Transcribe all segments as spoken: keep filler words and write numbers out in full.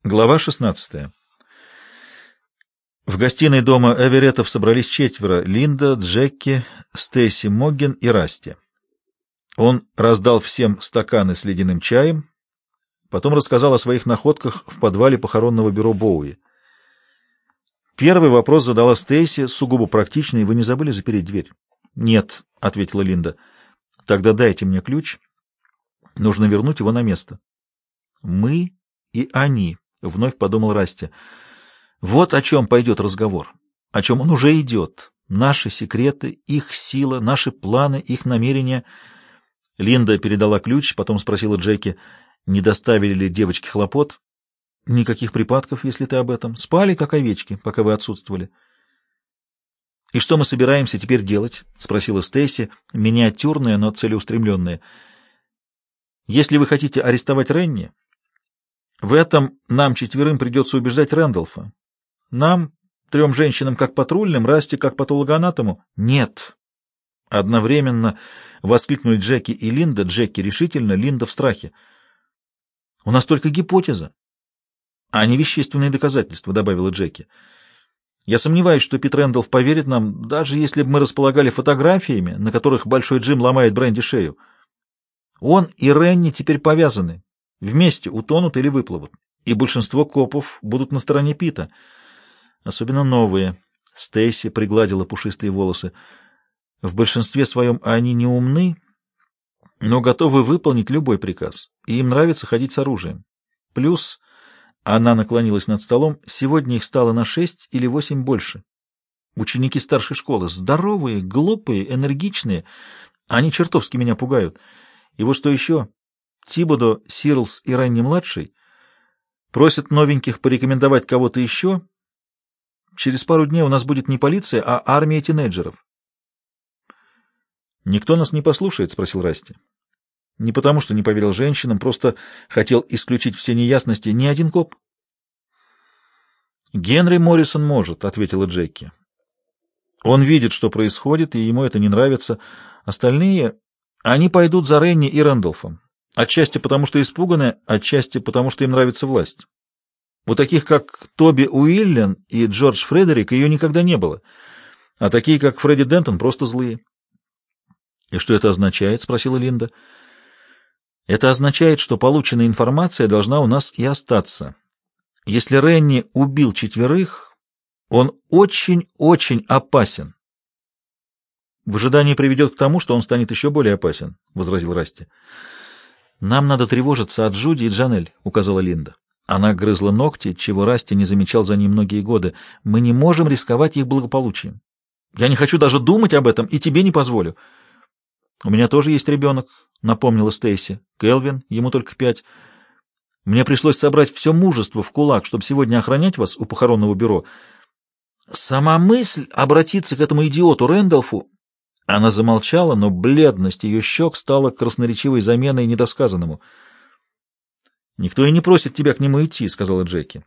Глава шестнадцатая. В гостиной дома Эвереттов собрались четверо: Линда, Джеки, Стейси Моггин и Расти. Он раздал всем стаканы с ледяным чаем, потом рассказал о своих находках в подвале похоронного бюро Боуи. Первый вопрос задала Стейси, сугубо практичный: «Вы не забыли запереть дверь?» «Нет», — ответила Линда. «Тогда дайте мне ключ. Нужно вернуть его на место». «Мы и они», — вновь подумал Расти. «Вот о чем пойдет разговор, о чем он уже идет. Наши секреты, их сила, наши планы, их намерения». Линда передала ключ, потом спросила Джеки, не доставили ли девочки хлопот. «Никаких припадков, если ты об этом. Спали, как овечки, пока вы отсутствовали». «И что мы собираемся теперь делать?» — спросила Стейси, миниатюрная, но целеустремленная. «Если вы хотите арестовать Ренни, в этом нам четверым придется убеждать Рэндалфа. Нам, трем женщинам, как патрульным, Расти, как патологоанатому». «Нет!» — одновременно воскликнули Джеки и Линда. Джеки решительно, Линда в страхе. «У нас только гипотеза, а не вещественные доказательства», — добавила Джеки. «Я сомневаюсь, что Пит Рэндалф поверит нам, даже если бы мы располагали фотографиями, на которых Большой Джим ломает Бренди шею. Он и Ренни теперь повязаны. Вместе утонут или выплывут. И большинство копов будут на стороне Пита. Особенно новые». Стейси пригладила пушистые волосы. «В большинстве своем они не умны, но готовы выполнить любой приказ. И им нравится ходить с оружием. Плюс...» Она наклонилась над столом. «Сегодня их стало на шесть или восемь больше. Ученики старшей школы. Здоровые, глупые, энергичные. Они чертовски меня пугают. И вот что еще. Тибодо, Сирлс и Ренни-младший просят новеньких порекомендовать кого-то еще. Через пару дней у нас будет не полиция, а армия тинейджеров». «Никто нас не послушает?» — спросил Расти. «Не потому, что не поверил женщинам, просто хотел исключить все неясности. Ни один коп». «Генри Моррисон может», — ответила Джеки. «Он видит, что происходит, и ему это не нравится. Остальные, они пойдут за Ренни и Рэндалфом. Отчасти потому, что испуганы, отчасти потому, что им нравится власть. У таких, как Тоби Уиллен и Джордж Фредерик, ее никогда не было. А такие, как Фредди Дентон, просто злые». «И что это означает?» — спросила Линда. «Это означает, что полученная информация должна у нас и остаться. Если Ренни убил четверых, он очень-очень опасен». «В ожидании приведет к тому, что он станет еще более опасен», — возразил Расти. «Нам надо тревожиться от Джуди и Джанель», — указала Линда. Она грызла ногти, чего Расти не замечал за ней многие годы. «Мы не можем рисковать их благополучием. Я не хочу даже думать об этом, и тебе не позволю». «У меня тоже есть ребенок», — напомнила Стейси. «Келвин, ему только пять. Мне пришлось собрать все мужество в кулак, чтобы сегодня охранять вас у похоронного бюро. Сама мысль обратиться к этому идиоту Рэндалфу...» Она замолчала, но бледность ее щек стала красноречивой заменой недосказанному. «Никто и не просит тебя к нему идти», — сказала Джеки.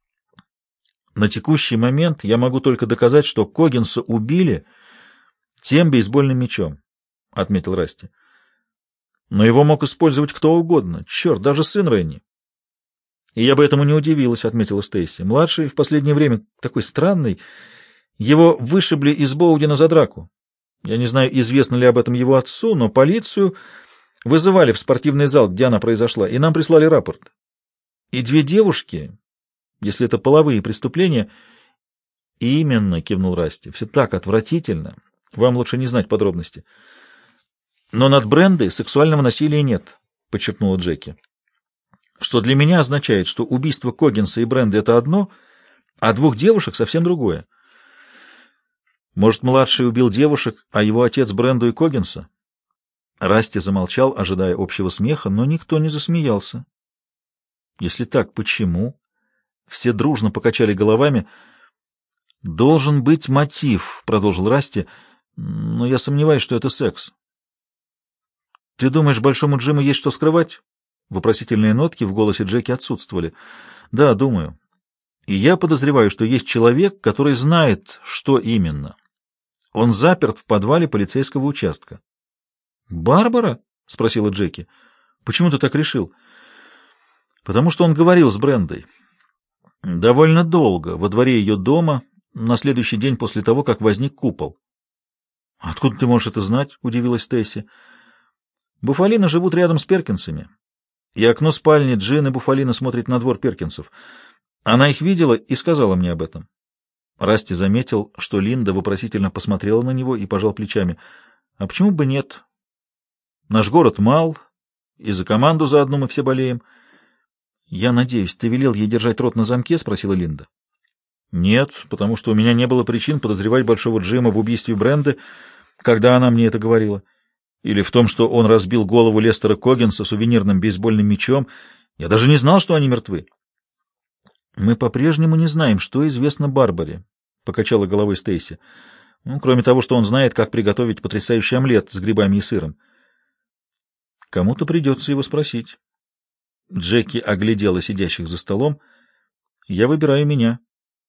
«На текущий момент я могу только доказать, что Коггинса убили тем бейсбольным мячом», — отметил Расти. «Но его мог использовать кто угодно. Черт, даже сын Ренни». «И я бы этому не удивилась», — отметила Стейси. «Младший в последнее время такой странный. Его вышибли из Боудина за драку. Я не знаю, известно ли об этом его отцу, но полицию вызывали в спортивный зал, где она произошла, и нам прислали рапорт. И две девушки, если это половые преступления...» «Именно», — кивнул Расти. «Все так отвратительно. Вам лучше не знать подробности». «Но над Брендой сексуального насилия нет», — подчеркнула Джеки. «Что для меня означает, что убийство Коггинса и Бренды — это одно, а двух девушек — совсем другое». «Может, младший убил девушек, а его отец Бренду и Коггинса?» Расти замолчал, ожидая общего смеха, но никто не засмеялся. «Если так, почему?» Все дружно покачали головами. «Должен быть мотив», — продолжил Расти, — «но я сомневаюсь, что это секс». «Ты думаешь, Большому Джиму есть что скрывать?» Вопросительные нотки в голосе Джеки отсутствовали. «Да, думаю. И я подозреваю, что есть человек, который знает, что именно. Он заперт в подвале полицейского участка». «Барбара?» — спросила Джеки. «Почему ты так решил?» «Потому что он говорил с Брендой. Довольно долго, во дворе ее дома, на следующий день после того, как возник купол. — Откуда ты можешь это знать? — удивилась Стейси. — Буфалины живут рядом с Перкинсами, и окно спальни Джин и Буфалина смотрит на двор Перкинсов. Она их видела и сказала мне об этом. Расти заметил, что Линда вопросительно посмотрела на него и пожал плечами. — А почему бы нет? Наш город мал, и за команду заодно мы все болеем. — Я надеюсь, ты велел ей держать рот на замке? — спросила Линда. — Нет, потому что у меня не было причин подозревать Большого Джима в убийстве Бренды, когда она мне это говорила. Или в том, что он разбил голову Лестера Коггинса сувенирным бейсбольным мячом. Я даже не знал, что они мертвы. — Мы по-прежнему не знаем, что известно Барбаре, — покачала головой Стейси. Ну, кроме того, что он знает, как приготовить потрясающий омлет с грибами и сыром. — Кому-то придется его спросить. Джеки оглядела сидящих за столом. — Я выбираю меня.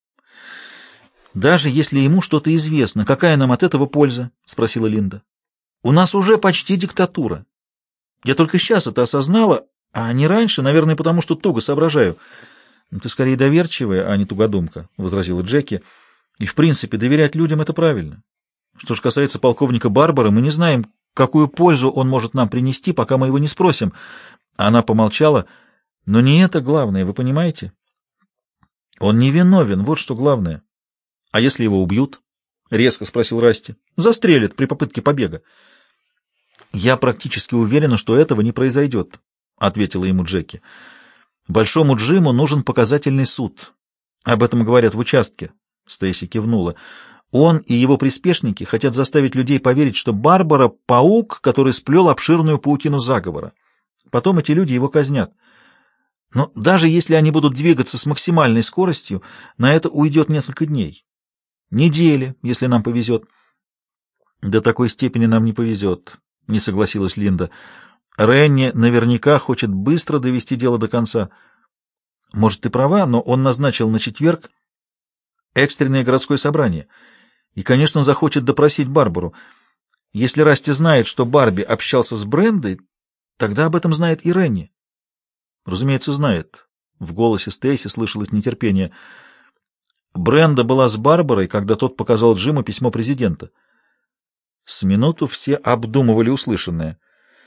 — Даже если ему что-то известно, какая нам от этого польза? — спросила Линда. — У нас уже почти диктатура. Я только сейчас это осознала, а не раньше, наверное, потому что туго соображаю. — Ты скорее доверчивая, а не тугодумка, — возразила Джеки. — И, в принципе, доверять людям — это правильно. Что же касается полковника Барбара, мы не знаем, какую пользу он может нам принести, пока мы его не спросим. Она помолчала. — Но не это главное, вы понимаете? — Он не виновен, вот что главное. — А если его убьют? — резко спросил Расти. — Застрелят при попытке побега. — Я практически уверена, что этого не произойдет, — ответила ему Джеки. Большому Джиму нужен показательный суд. Об этом говорят в участке. Стейси кивнула. Он и его приспешники хотят заставить людей поверить, что Барбара — паук, который сплел обширную паутину заговора. Потом эти люди его казнят. Но даже если они будут двигаться с максимальной скоростью, на это уйдет несколько дней. Недели, если нам повезет. До такой степени нам не повезет, — не согласилась Линда. Ренни наверняка хочет быстро довести дело до конца. Может, ты права, но он назначил на четверг экстренное городское собрание. И, конечно, захочет допросить Барбару. Если Расти знает, что Барби общался с Брендой, тогда об этом знает и Ренни. Разумеется, знает. В голосе Стейси слышалось нетерпение. Бренда была с Барбарой, когда тот показал Джиму письмо президента. С минуту все обдумывали услышанное.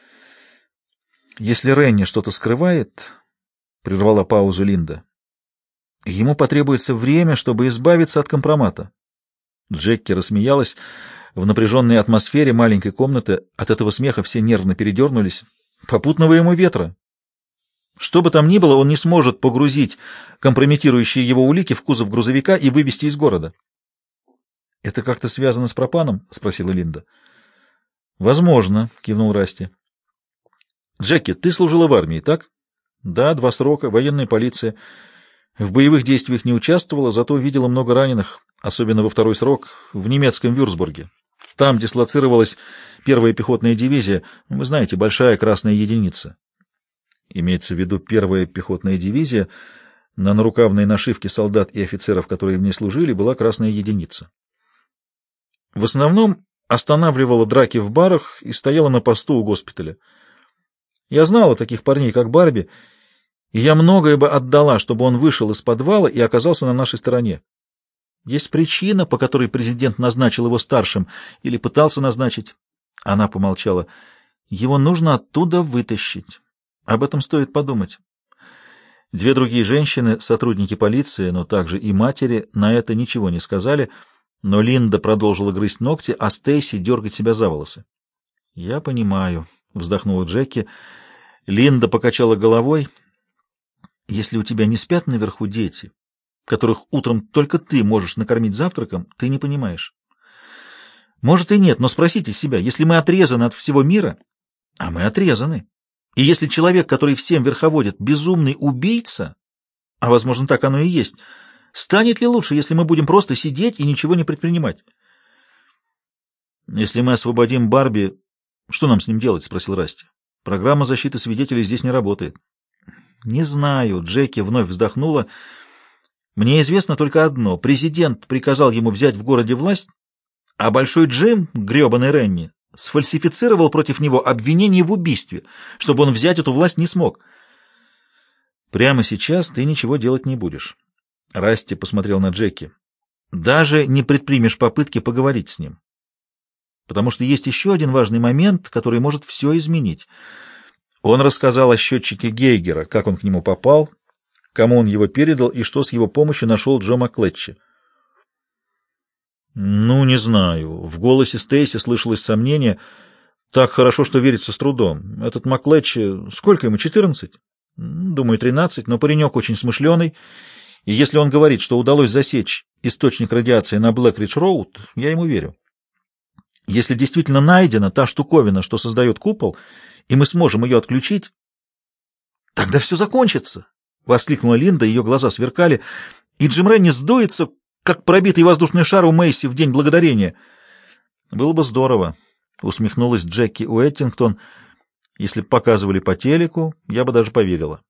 Если Ренни что-то скрывает, — прервала паузу Линда, — ему потребуется время, чтобы избавиться от компромата. Джекки рассмеялась. В напряженной атмосфере маленькой комнаты от этого смеха все нервно передернулись. Попутного ему ветра. Что бы там ни было, он не сможет погрузить компрометирующие его улики в кузов грузовика и вывезти из города. — Это как-то связано с пропаном? — спросила Линда. — Возможно, — кивнул Расти. — Джеки, ты служила в армии, так? — Да, два срока, военная полиция. В боевых действиях не участвовала, зато видела много раненых, особенно во второй срок, в немецком Вюрцбурге. Там дислоцировалась первая пехотная дивизия, вы знаете, большая красная единица. Имеется в виду первая пехотная дивизия, на нарукавной нашивке солдат и офицеров, которые в ней служили, была красная единица. В основном останавливала драки в барах и стояла на посту у госпиталя. Я знала таких парней, как Барби, и я многое бы отдала, чтобы он вышел из подвала и оказался на нашей стороне. Есть причина, по которой президент назначил его старшим или пытался назначить. Она помолчала. Его нужно оттуда вытащить. Об этом стоит подумать. Две другие женщины, сотрудники полиции, но также и матери, на это ничего не сказали, но Линда продолжила грызть ногти, а Стейси дергать себя за волосы. — Я понимаю, — вздохнула Джеки. Линда покачала головой. — Если у тебя не спят наверху дети, которых утром только ты можешь накормить завтраком, ты не понимаешь. Может и нет, но спросите себя, если мы отрезаны от всего мира, а мы отрезаны, и если человек, который всем верховодит, безумный убийца, а, возможно, так оно и есть, станет ли лучше, если мы будем просто сидеть и ничего не предпринимать? Если мы освободим Барби, что нам с ним делать? — спросил Расти. Программа защиты свидетелей здесь не работает. — Не знаю. Джеки вновь вздохнула. Мне известно только одно. Президент приказал ему взять в городе власть, а Большой Джим, гребаный Ренни, сфальсифицировал против него обвинение в убийстве, чтобы он взять эту власть не смог. Прямо сейчас ты ничего делать не будешь. Расти посмотрел на Джеки. Даже не предпримешь попытки поговорить с ним. Потому что есть еще один важный момент, который может все изменить. Он рассказал о счетчике Гейгера, как он к нему попал, кому он его передал и что с его помощью нашел Джо Маклетчи. «Ну, не знаю». В голосе Стейси слышалось сомнение. «Так хорошо, что верится с трудом. Этот Маклетчи... Сколько ему, четырнадцать? Думаю, тринадцать, но паренек очень смышленый, и если он говорит, что удалось засечь источник радиации на Блэкридж-Роуд, я ему верю. Если действительно найдена та штуковина, что создает купол, и мы сможем ее отключить, тогда все закончится!» — воскликнула Линда, ее глаза сверкали, и Джим Ренни сдуется, как пробитый воздушный шар у Мэйси в День Благодарения. «Было бы здорово», — усмехнулась Джеки Уэттингтон. «Если б показывали по телеку, я бы даже поверила».